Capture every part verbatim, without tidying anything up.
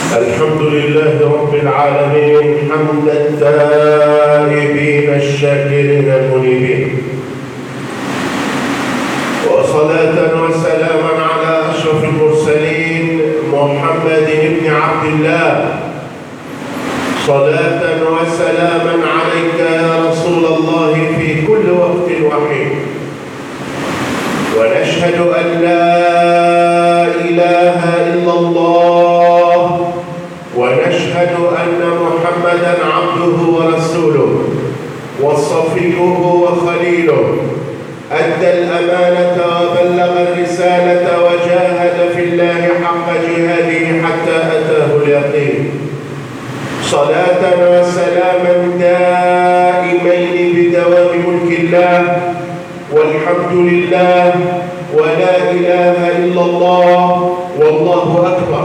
الحمد لله رب العالمين حمد التائبين الشاكرين المنيبين، وصلاة وسلاما على أشرف المرسلين محمد بن عبد الله. صلاة وسلاما عليك يا رسول الله في كل وقت وحين، ونشهد أن لا إله إلا الله، ونشهد أن محمدًا عبده ورسوله وصفيه وخليله، أدى الأمانة وبلغ الرسالة وجاهد في الله حق جهاده حتى أتاه اليقين. صلاة وسلاما دائمين بدوام ملك الله، والحمد لله، ولا إله إلا الله، والله أكبر.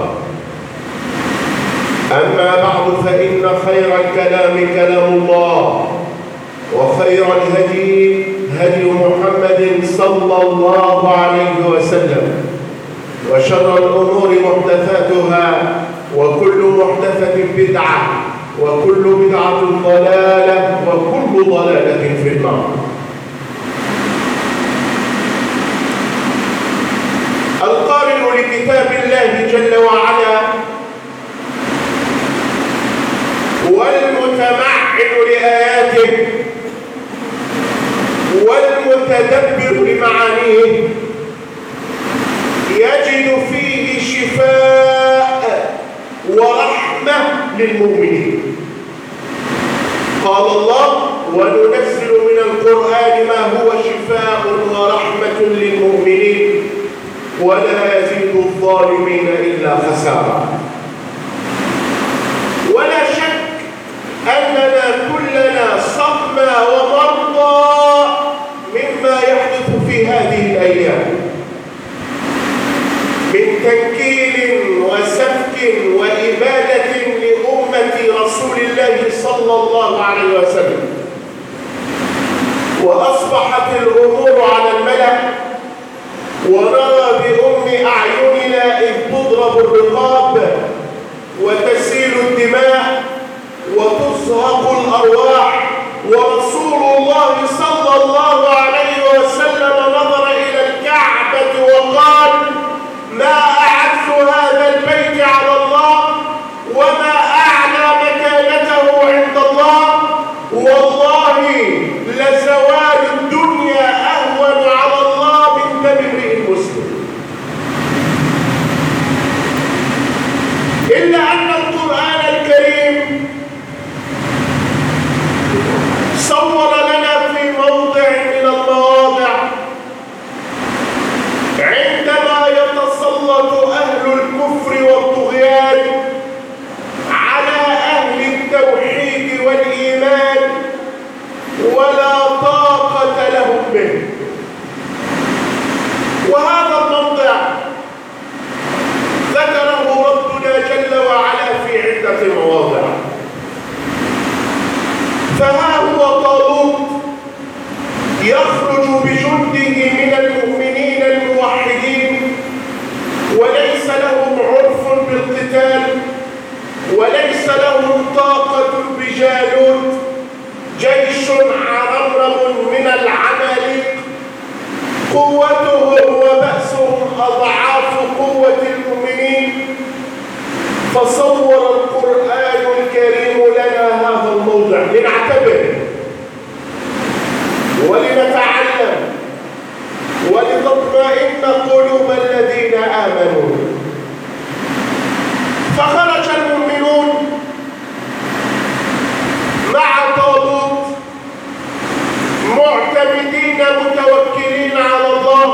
أما بعد، فإن خير الكلام كلام الله، وخير الهدي هدي محمد صلى الله عليه وسلم، وشر الأمور محدثاتها، وكل محدثة بدعة، وكل بدعة ضلالة، وكل ضلالة في النار. القارئ لكتاب الله جل وعلا والمتمعن لآياته والمتدبر لمعانيه يجد فيه شفاء ورحمة للمؤمنين. قال الله: وننزل من القرآن ما هو شفاء ورحمة للمؤمنين ولا يزيد الظالمين إلا خسارا. ولا شك أننا كلنا صدمى ومرضى مما يحدث في هذه الأيام من تنكيل وسفك وإبادة لأمة رسول الله صلى الله عليه وسلم. وأصبحت الأمور على الملأ، ونرى بأم أعيننا إذ تضرب الرقاب وتسيل الدماء وتزهق الأرواح، ورسول الله صلى الله عليه وسلم نظر إلى الكعبة وقال: ما أعز هذا البيت على الله، وما أعلى مكانته عند الله، والله لزوال الدنيا أهون على الله من دم امرئ مسلم. إلا أن القرآن الكريم صور لنا في موضع من المواضع عندما يتسلط أهل الكفر والطغيان على أهل التوحيد والإيمان ولا طاقة لهم به. وهذا الموضع ذكره ربنا جل وعلا في عدة مواضع. فها هو طالوت يخرج بجنده من المؤمنين الموحدين، وليس لهم عرف بالقتال، وليس لهم طاقة بجالوت، جيش عرمرم من العماليق، قوتهم وبأسهم أضعاف قوة المؤمنين. فصور القرآن الكريم لنا هذا الموضع لنعتبر ولنتعلم ولتطمئن قلوب الذين آمنوا. فخرج المؤمنون مع طالوت معتمدين متوكلين على الله،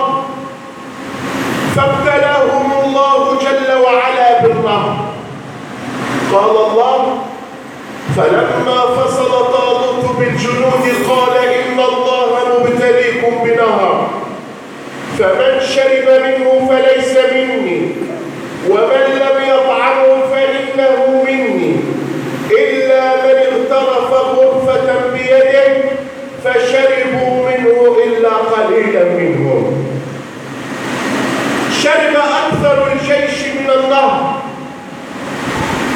فابتلاهم الله جل وعلا بالنهر. قال الله: فلما فصل طالوت بالجنود قال إن الله مبتليكم بنهر، فمن شرب منه فليس مني، ومن لم يطعمه فإنه مني، إلا من اغترف غرفة بيده فشربوا منه إلا قليلا منهم. شرب أكثر الجيش من النهر،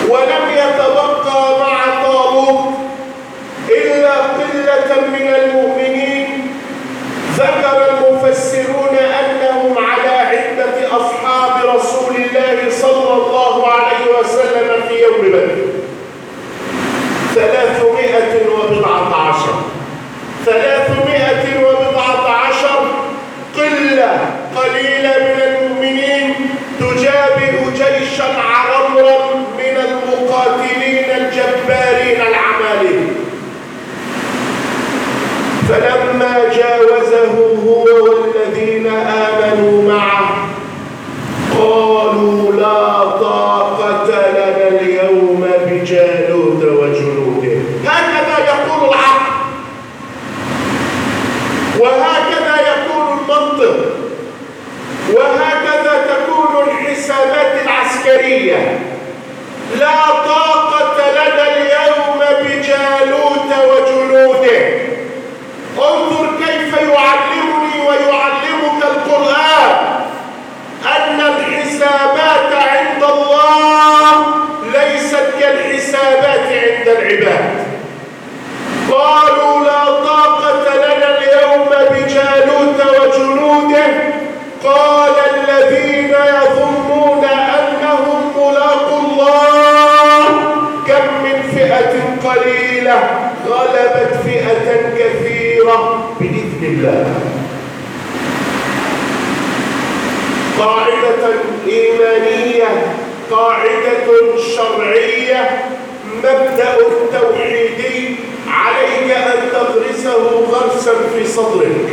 ولم يتبقى مع طالوت إلا قلة من المؤمنين. ذكر المفسرون أنهم على عدة أصحاب رسول الله صلى الله عليه وسلم في يوم بدر ثلاثمائة وبضعة عشر ثلاثمائة وبضعة عشر، قلة قليلة من المؤمنين تجابه جيشا عرمرا من المقاتلين الجبارين العمالقة. فلما جاوزه هو والذين آمنوا معه قالوا لا طاقة لنا اليوم بجالوت وجنوده. هكذا يقول العقل، وهكذا يكون المنطق، وهكذا تكون الحسابات العسكرية. لا طاقة لنا اليوم بجالوت وجنوده. انظر كيف يعلمني ويعلمك القرآن أن الحسابات عند الله ليست كالحسابات عند العباد. قالوا لا طاقة لنا اليوم بجالوت وجنوده. قال الذين يظنون أنهم ملاقوا الله كم من فئة قليلة غلبت فئة كثيرة بإذن الله. قاعدة إيمانية، قاعدة شرعية، مبدأ توحيدي عليك أن تغرسه غرسا في صدرك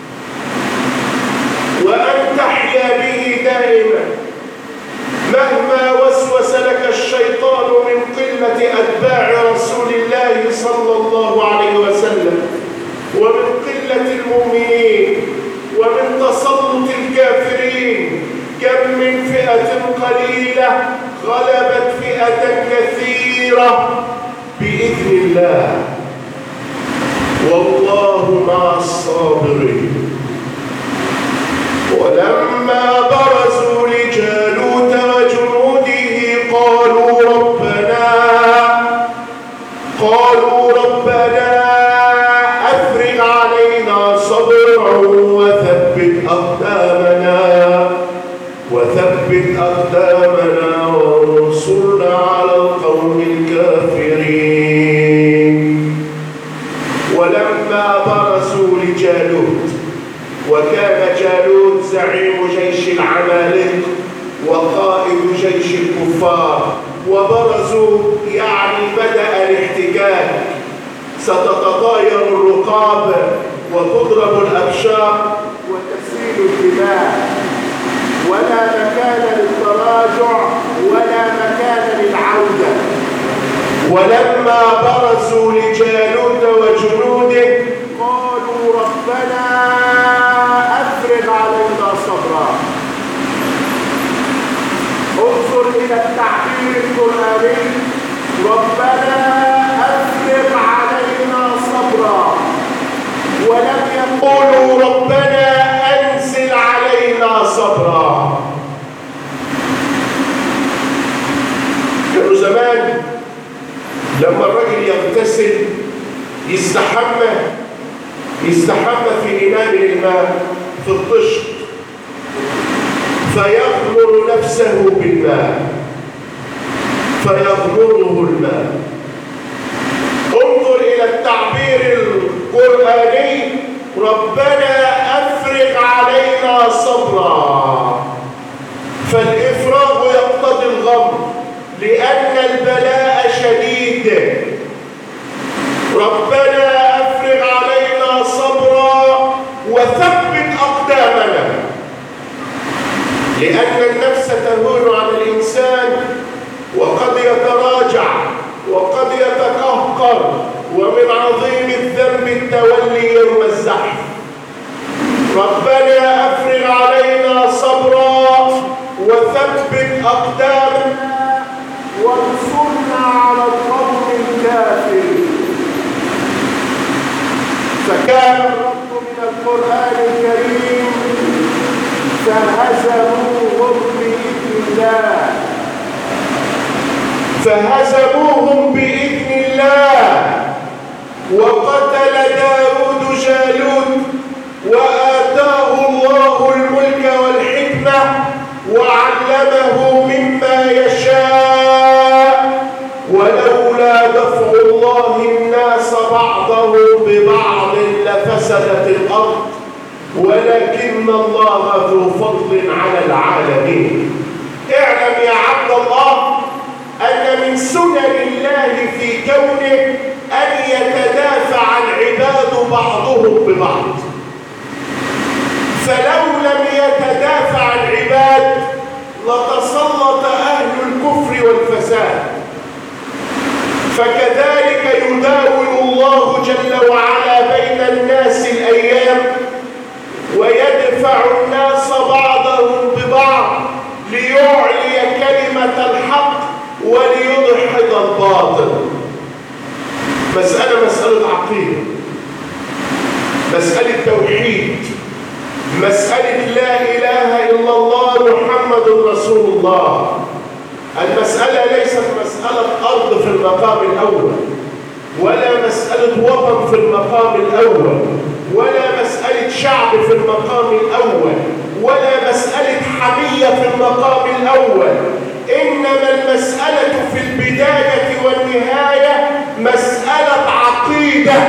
وأن تحيا به دائما. مهما وسوس لك الشيطان من قلة أتباع رسول الله صلى الله عليه وسلم ومن قلة المؤمنين ومن تسلط الكافرين، كم من فئة قليلة غلبت فئة كثيرة بإذن الله، والله مع الصابرين. ولما برزوا لجالوت وجنوده قالوا ربنا قالوا ربنا أفرغ علينا صبرا وثبت أقدامنا وثبت أقدامنا وانصرنا على القوم الكافرين. ولما برزوا لجالوت، وكان جالوت زعيم جيش العمالقة وقائد جيش الكفار، وبرزوا يعني بدأ الاحتجاج. ستتطاير الرقاب وتضرب الأبشار وتسيل الدماء، ولا مكان للتراجع ولا مكان للعودة. ولما برزوا لجالوت وجنوده قالوا ربنا أفرغ علينا صبرا. انظر إلى التعبير القرآني، ربنا أفرغ علينا صبرا، ولم يقولوا ربنا أنزل علينا صبرا. كانوا زمان لما الرجل يغتسل يستحمى يستحمى في إناء الماء في الطشت فيغمر نفسه بالماء فيغمره الماء. انظر إلى التعبير القرآني، ربنا أفرغ علينا صبرا. فالإفراغ يقتضي الغمر لأن البلاء شديد. ربنا أفرغ علينا صبرا وثبت أقدامنا، لأن النفس تهون على الإنسان وقد يتراجع وقد يتقهقر، ومن عظيم الذنب التولي يوم الزحف. ربنا أفرغ علينا صبرا وثبت أقدامنا وانصرنا على القوم الكافرين. فكان الرب من القرآن الكريم فهزموهم بإذن الله. فهزموهم بإذن الله، وقتل داود جالوت، وآتاه الله الملك والحكمة، وعلمه مما يشاء. ولولا دفع الله الناس بعضهم ببعض لفسدت الأرض، ولكن الله ذو فضل على العالمين. اعلم يا عبد الله أن من سنن الله في كونه أن يتدافع العباد بعضهم ببعض، فلو لم يتدافع العباد لتسلط أهل الكفر والفساد. فكذلك يداول الله جل وعلا بين الناس الأيام، ويدفع الناس بعضهم ببعض ليعلي كلمة الحق وليدحض الباطل. مسألة مسألة عقيدة، مسألة توحيد، مسألة لا إله إلا الله محمد رسول الله. المسألة ليست مسألة أرض في المقام الأول، ولا مسألة وطن في المقام الأول، ولا مسألة شعب في المقام الأول، ولا مسألة حمية في المقام الأول. إنما المسألة في البداية والنهاية مسألة عقيدة،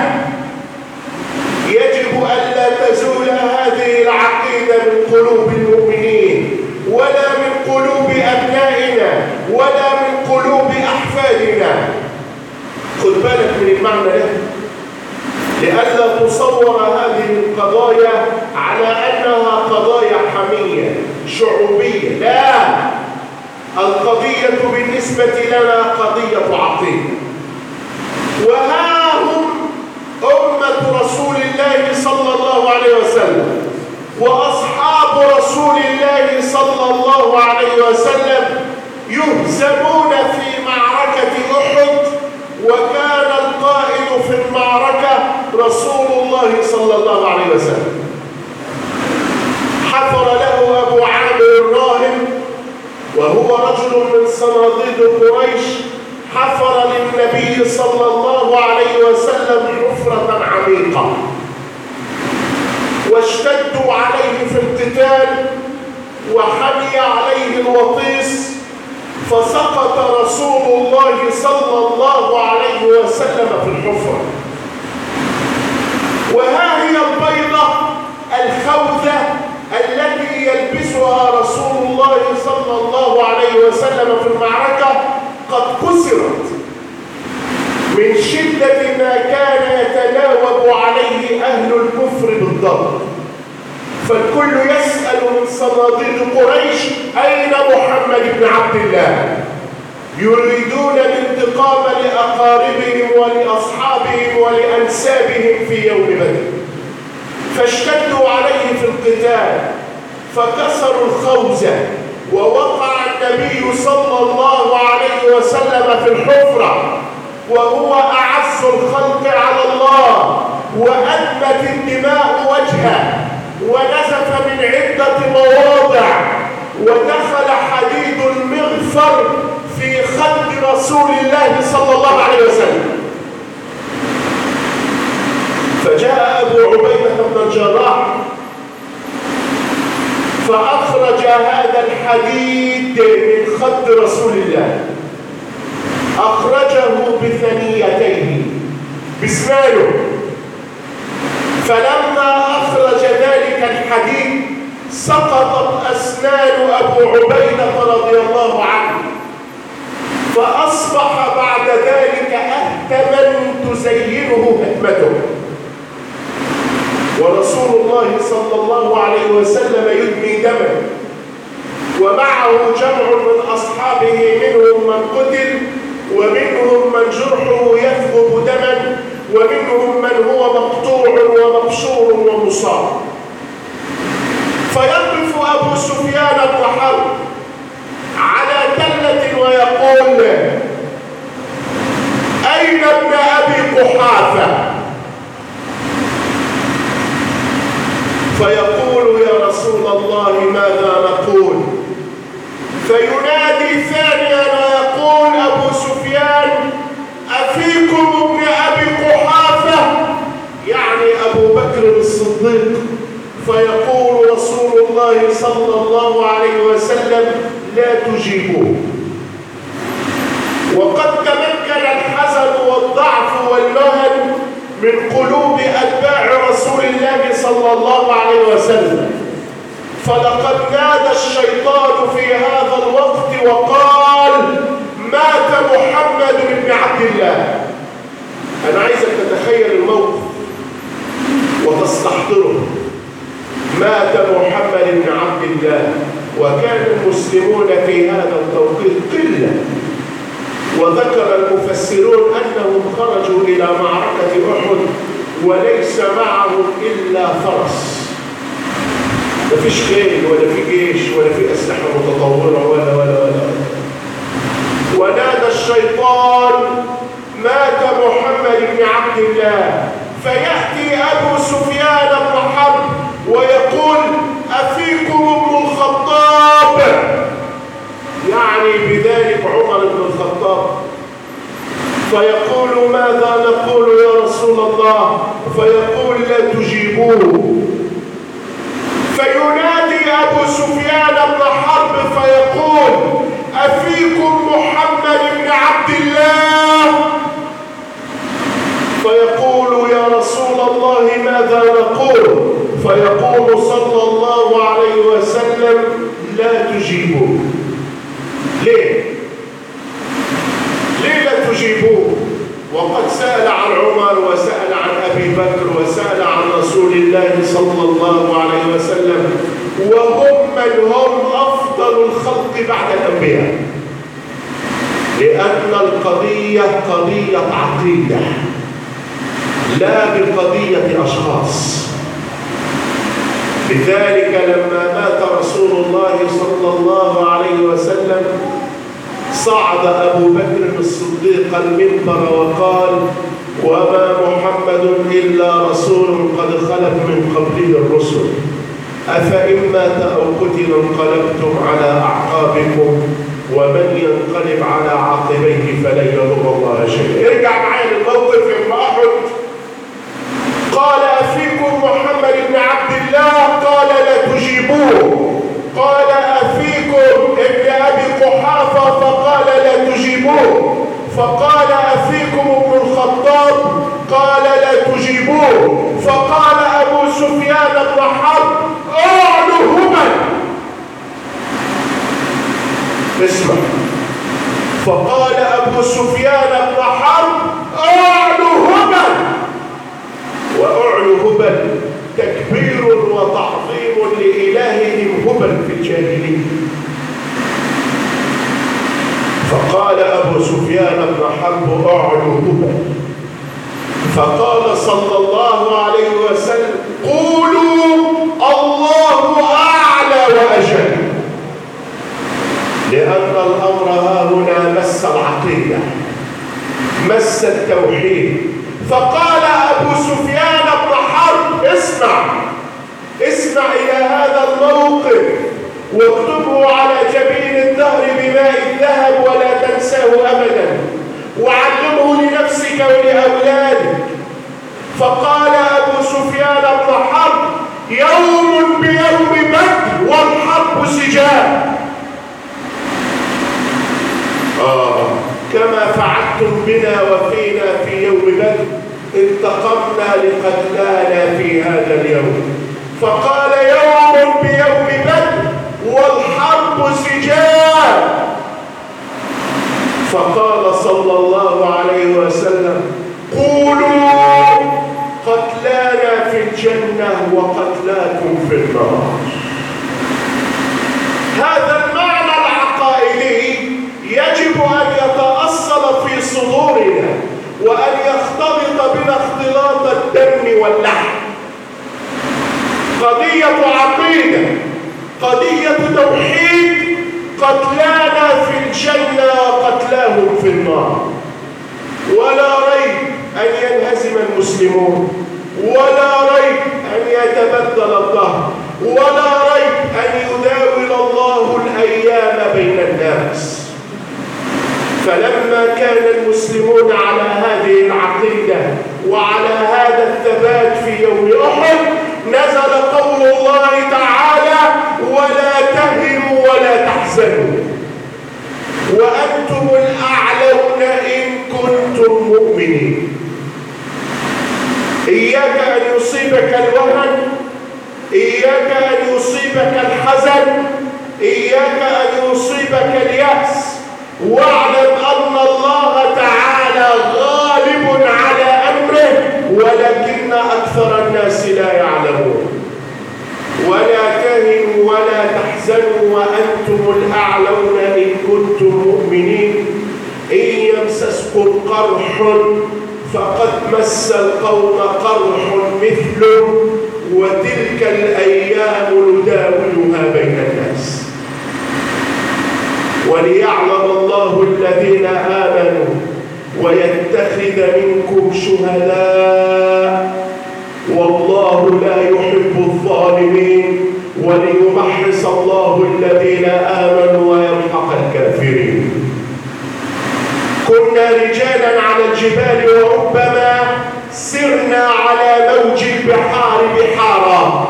يجب ألا تزول هذه العقيدة من قلوب المؤمنين، ولا من قلوب أبنائنا، ولا من قلوب أحفادنا. خذ بالك من المعنى ده لئلا تصور هذه القضايا على أنها قضايا حمية شعوبية. لا، القضية بالنسبة لنا قضية عقيدة. وها هم أمة رسول الله صلى الله عليه وسلم وأصحاب رسول الله صلى الله عليه وسلم يهزمون في معركة أحد، وكان القائد في المعركة رسول الله صلى الله عليه وسلم. حفر له أبو عامر الراهب، وهو رجل من صناديد قريش، حفر للنبي صلى الله عليه وسلم حفرة عميقة، واشتدوا عليه في القتال، وحمي عليه الوطيس، فسقط رسول الله صلى الله عليه وسلم في الحفرة. وها هي البيضة الخوذة التي يلبسها رسول الله صلى الله عليه وسلم في المعركة قد كسرت من شدة ما كان يتناوب عليه أهل الكفر بالضبط. فالكل يسأل من صناديد قريش أين محمد بن عبد الله؟ يريدون الانتقام لأقاربهم ولأصحابهم ولأنسابهم في يوم بدر، فاشتدوا عليه في القتال فكسروا الخوذة، ووقع النبي صلى الله عليه وسلم في الحفرة وهو أعز الخلق على الله، وأدمت الدماء وجهه، ونزف من عدة مواضع، ودخل حديد المغفر في خد رسول الله صلى الله عليه وسلم. فجاء أبو عبيدة بن الجراح فأخرج هذا الحديد من خد رسول الله، أخرجه بثنيتيه بسنانه. فلما أخرج ذلك الحديد سقطت أسنان أبو عبيدة رضي الله عنه، فأصبح بعد ذلك أهتما تزينه هتمته. ورسول الله صلى الله عليه وسلم يدمي دما، ومعه جمع من أصحابه، منهم من قتل، ومنهم من جرحه يثبت دما، ومنهم من هو مقطوع ومبشور ومصاب. فيقف أبو سفيان بن حرب على تلة ويقول: أين ابن أبي قحافة؟ فيقول: يا رسول الله ماذا نقول؟ فينادي ثانيا ويقول أبو سفيان صلى الله عليه وسلم لا تجيبوه. وقد تمكن الحزن والضعف والمهن من قلوب أتباع رسول الله صلى الله عليه وسلم، فلقد نادى الشيطان في هذا الوقت وقال: مات محمد بن عبد الله. أنا عايزك تتخيل الموقف وتستحضره. مات محمد بن عبد الله، وكان المسلمون في هذا التوقيت قلة، وذكر المفسرون أنهم خرجوا إلى معركة أحد وليس معهم إلا فرس، ما فيش خيل ولا في جيش ولا في أسلحة متطورة ولا ولا ولا ونادى الشيطان: مات محمد بن عبد الله. فيأتي أبو سفيان بن حرب ويقول: أفيكم ابن الخطاب، يعني بذلك عمر بن الخطاب. فيقول: ماذا نقول يا رسول الله؟ فيقول: لا تجيبوه. فينادي أبو سفيان بن حرب فيقول: أفيكم محمد بن عبد الله؟ فيقول: يا رسول الله ماذا نقول؟ فيقول صلى الله عليه وسلم: لا تجيبوه. ليه؟ ليه لا تجيبوه؟ وقد سأل عن عمر وسأل عن أبي بكر وسأل عن رسول الله صلى الله عليه وسلم، وهم من هم أفضل الخلق بعد الأنبياء، لأن القضية قضية عقيدة لا بقضية أشخاص. لذلك لما مات رسول الله صلى الله عليه وسلم صعد أبو بكر الصديق المنبر وقال: وما محمد إلا رسول قد خلت من قبله الرسل، أفإن مات أو قتل انقلبتم على أعقابكم ومن ينقلب على عاقبيه فلن يضر الله شيئا. ارجع معايا للموقف يوم أحد. قال: أفيكم محمد بن عبد الله؟ قال: لا تجيبوه. قال: أفيكم ابن أبي قحافة؟ فقال: لا تجيبوه. فقال: أفيكم ابن الخطاب؟ قال: لا تجيبوه. فقال أبو سفيان بن حرب: أعلوا هبل. اسمع. فقال أبو سفيان بن حرب: أعلوا هبل. وأعلوا هبل تكبير وتعظيم لإلههم هبل في الجاهلية. فقال أبو سفيان بن حرب: أعلوا هبل. فقال صلى الله عليه وسلم: قولوا الله أعلى وأجل، لأن الأمر ها هنا مس العقيدة، مس التوحيد. فقال أبو سفيان بن حرب: اسمع اسمع إلى هذا الموقف واكتبه على جبين الدهر بماء الذهب ولا تنساه أبدا، وعلمه لنفسك ولأولادك. فقال أبو سفيان بن حرب: يوم بيوم بدر والحرب سجال. آه كما فعلتم بنا وفينا في يوم بدر انتقمنا لقتلانا في هذا اليوم. فقال: يوم بيوم بدر والحرب سجال. فقال صلى الله عليه وسلم: قولوا قتلانا في الجنة وقتلاكم في النار. هذا المعنى العقائدي يجب أن يتأصل في صدورنا وأن يختلط بنا اختلاط الدم واللحم. قضية عقيدة، قضية توحيد، قتلانا في الجنة وقتلاهم في النار. ولا ريب أن ينهزم المسلمون، ولا ريب أن يتبدل الظهر، ولا ريب أن يداول الله الأيام بين الناس. فلما كان المسلمون على هذه العقيدة وعلى هذا الثبات في يوم أحد، نزل قول الله تعالى: ولا تهنوا ولا تحزنوا وأنتم الأعلون إن كنتم مؤمنين. إياك أن يصيبك الوهن، إياك أن يصيبك الحزن، إياك أن يصيبك اليأس، واعلم أن الله تعالى غالب على أمره ولكن أكثر الناس لا يعلمون. ولا تهنوا ولا تحزنوا وأنتم الأعلون إن كنتم مؤمنين. إن يمسسكم قرح فقد مس القوم قرح مثله وتلك الأيام نداولها بين الناس وليعلم الله الذين آمنوا ويتخذ منكم شهداء والله لا يحب الظالمين وليمحص الله الذين آمنوا ويمحق الكافرين. كنا رجالا على الجبال وربما سرنا على موج البحار بحارا.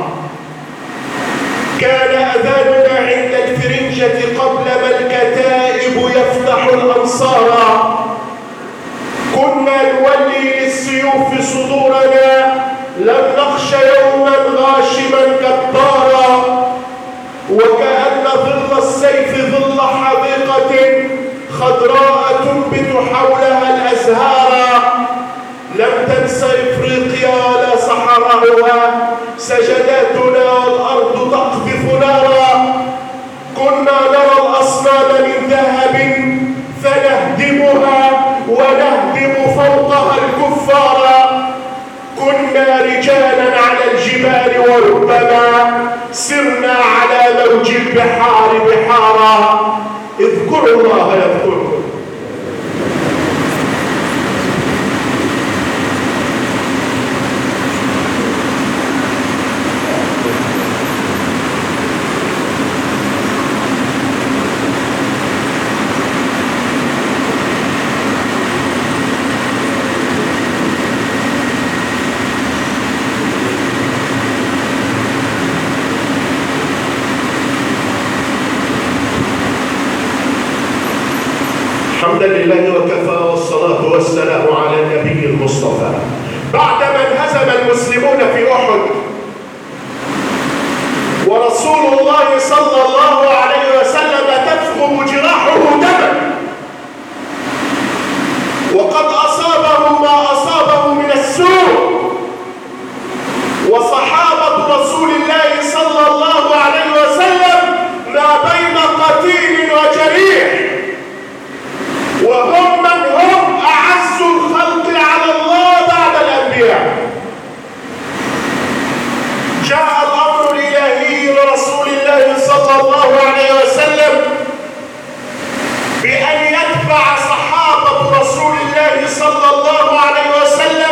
كان أذاننا عند الفرنجة قبل ما الكتائب يفتح الأنصار. كنا نولي للسيوف صدورنا لم نخش يوما غاشما كالطارا. وكأن ظل السيف ظل حديقة خضراء تنبت حولها الأزهار. لم تنس إفريقيا ولا صحراؤها، سجداتنا والأرض تقذف نارا. كنا نرى الأصنام من ذهب فنهدمها ونهدم فوقها الكفار. كنا رجالا على الجبال وربما سرنا على موج البحار بحارا. اذكروا الله يذكركم. الحمد لله وكفى والصلاة والسلام على النبي المصطفى. بعدما انهزم المسلمون في أحد ورسول الله صلى الله عليه وسلم تفغم جراحه دما وقد أصابه ما أصابه من السوء، وصحابة رسول الله صلى الله عليه وسلم ما بين قتيل وجريح، وهم من هم أعز الخلق على الله بعد الأنبياء. جاء الأمر الإلهي لرسول الله صلى الله عليه وسلم بأن يتبع صحابة رسول الله صلى الله عليه وسلم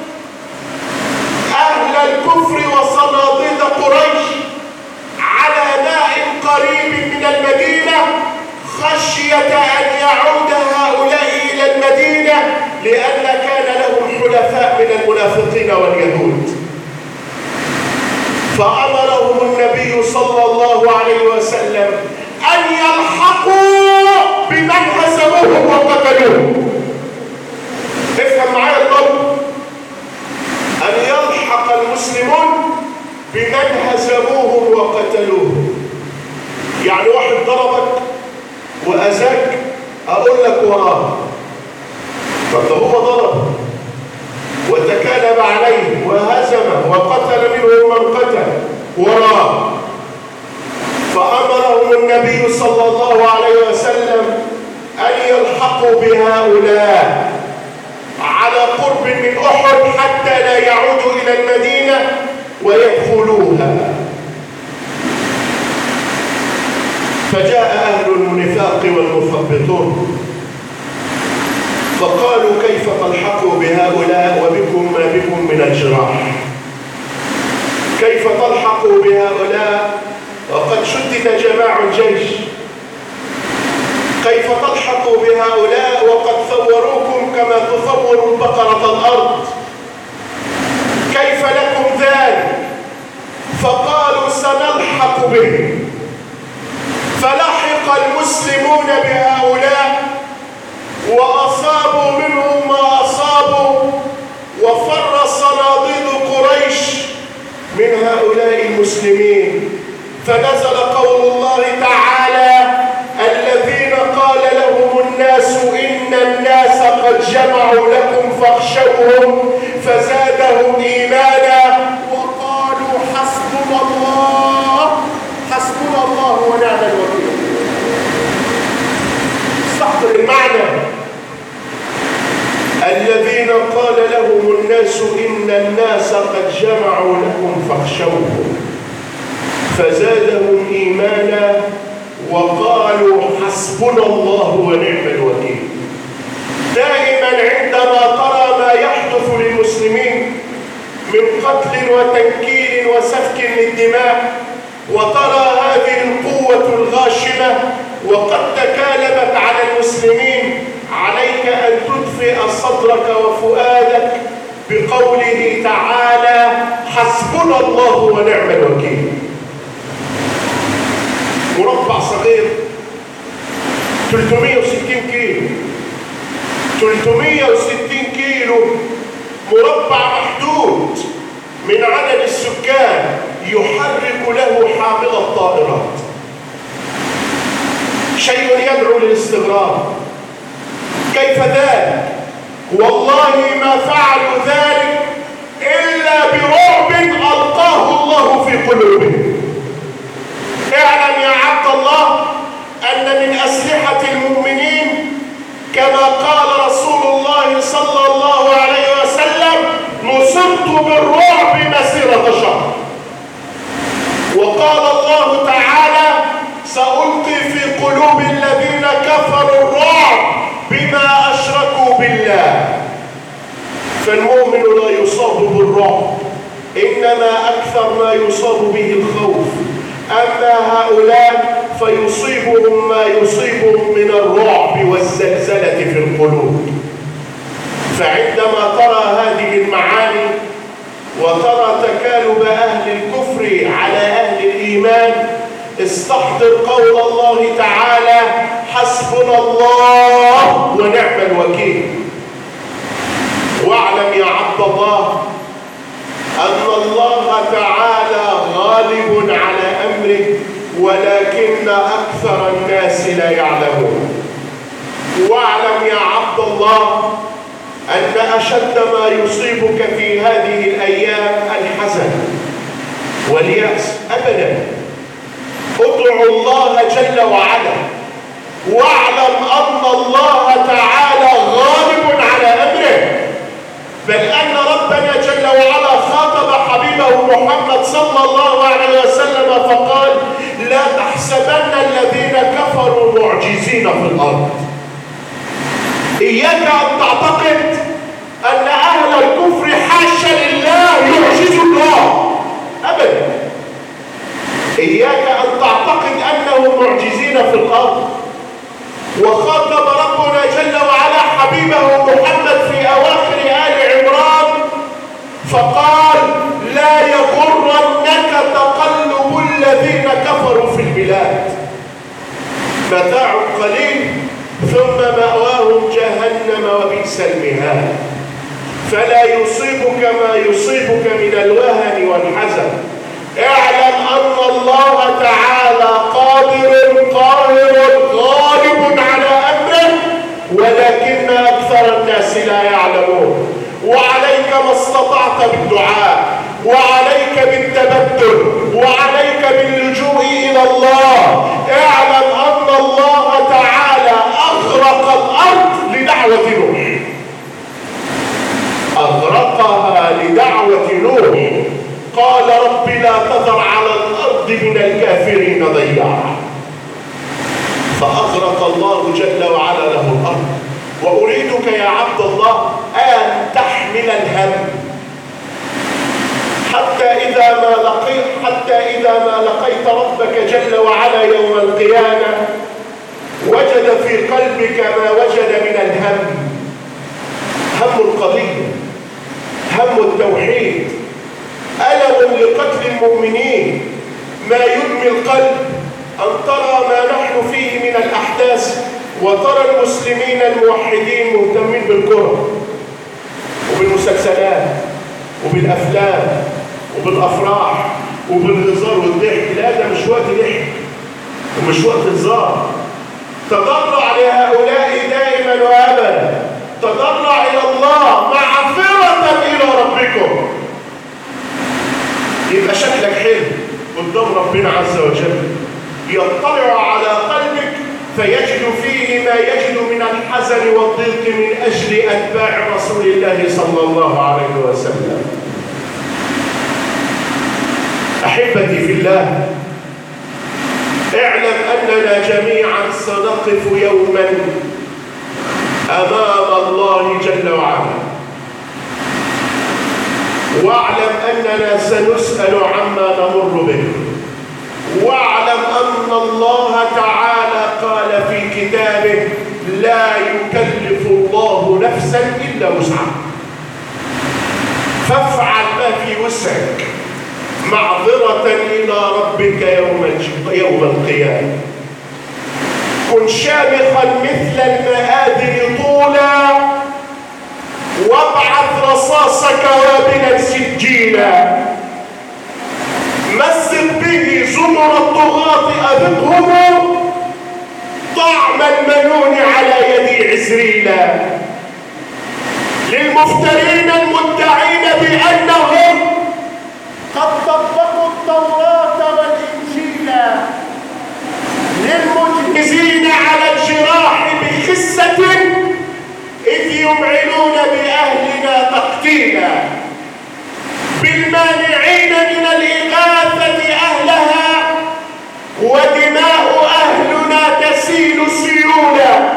أهل الكفر وصناديد قريش على ماء قريب من المدينة خشية أن يعود هؤلاء إلى المدينة لأن كان لهم حلفاء من المنافقين واليهود. فأمرهم النبي صلى الله عليه وسلم أن يلحقوا بمن هزموهم وقتلوهم. افهم معايا الضوء. أن يلحق المسلمون بمن هزموهم وقتلوهم. يعني واحد ضربك وأذاك أقول لك وراه، فهو ضرب وتكالب عليه وهزمه وقتل منهم من قتل وراه. فأمرهم النبي صلى الله عليه وسلم أن يلحقوا بهؤلاء على قرب من أحد حتى لا يعودوا إلى المدينة ويدخلوها. فجاء أهل النفاق والمثبطون فقالوا كيف تلحقوا بهؤلاء وبكم ما بكم من الجراح؟ كيف تلحقوا بهؤلاء وقد شتت جماع الجيش؟ كيف تلحقوا بهؤلاء وقد ثوروكم كما تثور البقرة الأرض؟ كيف لكم ذلك بهم، فلحق المسلمون بهؤلاء وأصابوا منهم ما أصابوا، وفر صناديد قريش من هؤلاء المسلمين، فنزل قول الله تعالى: الذين قال لهم الناس إن الناس قد جمعوا لكم فاخشوهم فزادهم إيمانا وقالوا حسبنا الله حسبنا الله ونعم الوكيل. استحضر المعنى: الذين قال لهم الناس إن الناس قد جمعوا لكم فاخشوهم فزادهم إيمانا وقالوا حسبنا الله ونعم الوكيل. دائما عندما ترى ما يحدث للمسلمين من قتل وتنكيل وسفك للدماء، وترى هذه القوة الغاشمة وقد تكالبت على المسلمين، عليك أن تدفئ صدرك وفؤادك بقوله تعالى: حسبنا الله ونعم الوكيل. مربع صغير ثلاثمائة وستين كيلو، ثلاثمائة وستين كيلو مربع محدود من عدد السكان يحرك له حامل الطائرات. شيء يدعو للاستغراب. كيف ذلك؟ والله ما فعلوا ذلك إلا برعب ألقاه الله في قلوبهم. اعلم يا عبد الله أن من أسلحة المؤمنين كما قال رسول الله صلى الله عليه وسلم: نصرت بالرعب مسيرة شهر. وقال الله تعالى: سألقي في قلوب الذين كفروا الرعب بما أشركوا بالله. فالمؤمن لا يصاب بالرعب، إنما أكثر ما يصاب به الخوف. أما هؤلاء فيصيبهم ما يصيبهم من الرعب والزلزلة في القلوب. فعندما ترى هذه المعاني وترى تكالب أهل الكفر على أهل الإيمان، استحضر قول الله تعالى: حسبنا الله ونعم الوكيل. واعلم يا عبد الله أن الله تعالى غالب على أمره، ولكن أكثر الناس لا يعلمون. واعلم يا عبد الله أن أشد ما يصيبك في هذه الأيام الحزن واليأس. أبدا، ادعو الله جل وعلا، واعلم أن الله تعالى غالب على أمره، بل أن ربنا جل وعلا خاطب حبيبه محمد صلى الله عليه وسلم فقال: لا تحسبن الذين كفروا معجزين في الأرض. إياك أن تعتقد أن أهل الكفر حاشا لله يعجز الله، أبدا. إياك أن تعتقد أنهم معجزين في الأرض. وخاطب ربنا جل وعلا حبيبه محمد في أواخر آل عمران فقال: لا يغرنك تقلب الذين كفروا في البلاد، متاع قليل ثم مأواهم جهنم وبئس المهاد. فلا يصيبك ما يصيبك من الوهن والحزن. اعلم أن الله تعالى قادر قاهر غالب على أمره، ولكن أكثر الناس لا يعلمون. وعليك ما استطعت بالدعاء، وعليك بالتبتل، وعليك باللجوء إلى الله. اعلم أن الله تعالى أغرق الأرض لدعوة نوح، أغرقها لدعوة نوح. قال: رب لا تذر على الأرض من الكافرين ضيعا. فأغرق الله جل وعلا له الأرض. وأريدك يا عبد الله أن تحمل الهم حتى إذا ما لقيت حتى إذا ما لقيت ربك جل وعلا يوم القيامة وجد في قلبك ما وجد من الهم، هم القضية، هم التوحيد، ألم لقتل المؤمنين، ما يدمي القلب وترى المسلمين الموحدين مهتمين بالكرة وبالمسلسلات وبالأفلام وبالأفراح وبالهزار والضحك. لا، ده مش وقت ضحك ومش وقت هزار. تضرع لهؤلاء دائما وابدا، تضرع الى الله معذرة الى ربكم. يبقى شكلك حلو قدام ربنا عز وجل، يطلع على قلبك فيجد فيه ما يجد من الحزن والضيق من اجل اتباع رسول الله صلى الله عليه وسلم. احبتي في الله، اعلم أننا جميعا سنقف يوما أمام الله جل وعلا، واعلم أننا سنسأل عما نمر به، واعلم أن الله تعالى قال في كتابه: لا يكلف الله نفسا إلا وسعها. فافعل ما في وسعك معذرة إلى ربك يوم يوم القيامة. كن شامخا مثل المآذن طولا، وابعث رصاصك وابلا سجيلا، مزق به زمر الطغاة أذقهم طعم المنون على يد عزريلا. للمفترين المدعين بأنهم قد طبقوا التوراة والإنجيل، للمجهزين على الجراح بخسة إذ يمعنون بأهلنا تقتيلا، بالمانعين من الإغاثة أهلها ودماء أهلنا تسيل سيولا.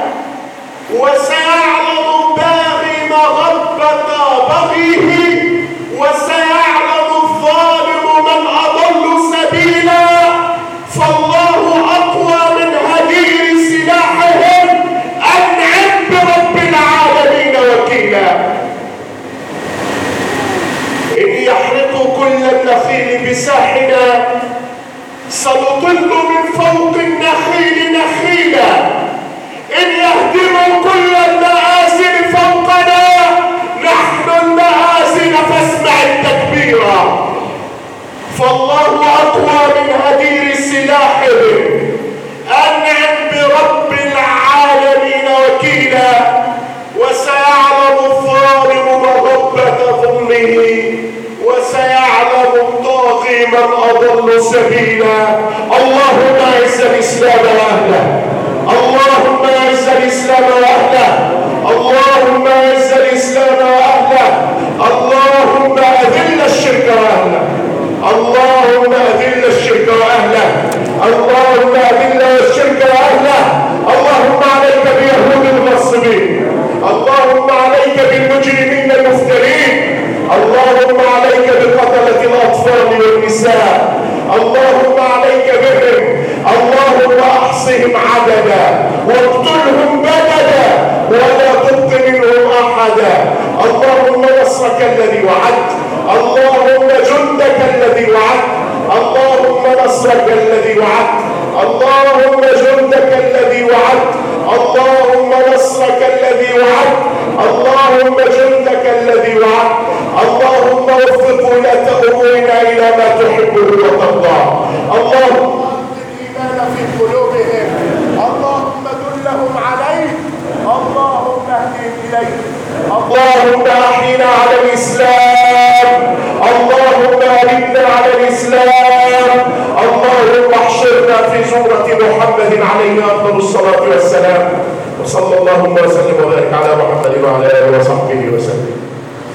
وسيعلم باغي مغبة بغيه، وسيعلم الظالم من أضل سبيلا. فالله أقوى من هدير سلاحهم، أنعم برب العالمين وكيلا. إن يحرقوا كل النخيل بساحنا سنطل من فوق النخيل نخيلا. إن يهدموا كل المآذن فوقنا نحن المآذن فاسمع التكبير. فالله أقوى من هدير سلاحهم، أنعم برب العالمين وكيلا. وسيعلم الظالم مغبة ظلمه، وسيعلم الطاغي من أضل سبيلا. اللهم أعز الإسلام وأهله، اللهم أعز الإسلام وأهله، اللهم أعز الإسلام وأهله، اللهم أذل الشرك وأهله، اللهم أذل الشرك وأهله، اللهم أذل الشرك وأهله. اللهم عليك بيهود المغصبين، اللهم عليك بالمجرمين المفترين، اللهم عليك بقتلة الأطفال والنساء، اللهم عليك بهم، اللهم احصهم عددا واقتلهم بددا ولا تبق منهم احدا. اللهم نصرك الذي وعدت، اللهم جندك الذي وعدت، اللهم نصرك الذي وعدت، اللهم جندك الذي وعدت، اللهم نصرك الذي وعدت، اللهم جندك الذي وعدت. اللهم وفق ولاة امورنا الى ما تحبه وترضى. اللهم الإيمان في قلوبهم، اللهم دلهم عليه، اللهم اهدهم إليه. اللهم أحينا على الإسلام، اللهم أمتنا على الإسلام، اللهم احشرنا في زمرة محمد عليه أفضل الصلاة والسلام. وصلى اللهم وسلم وبارك على محمد وعلى آله وصحبه وسلم.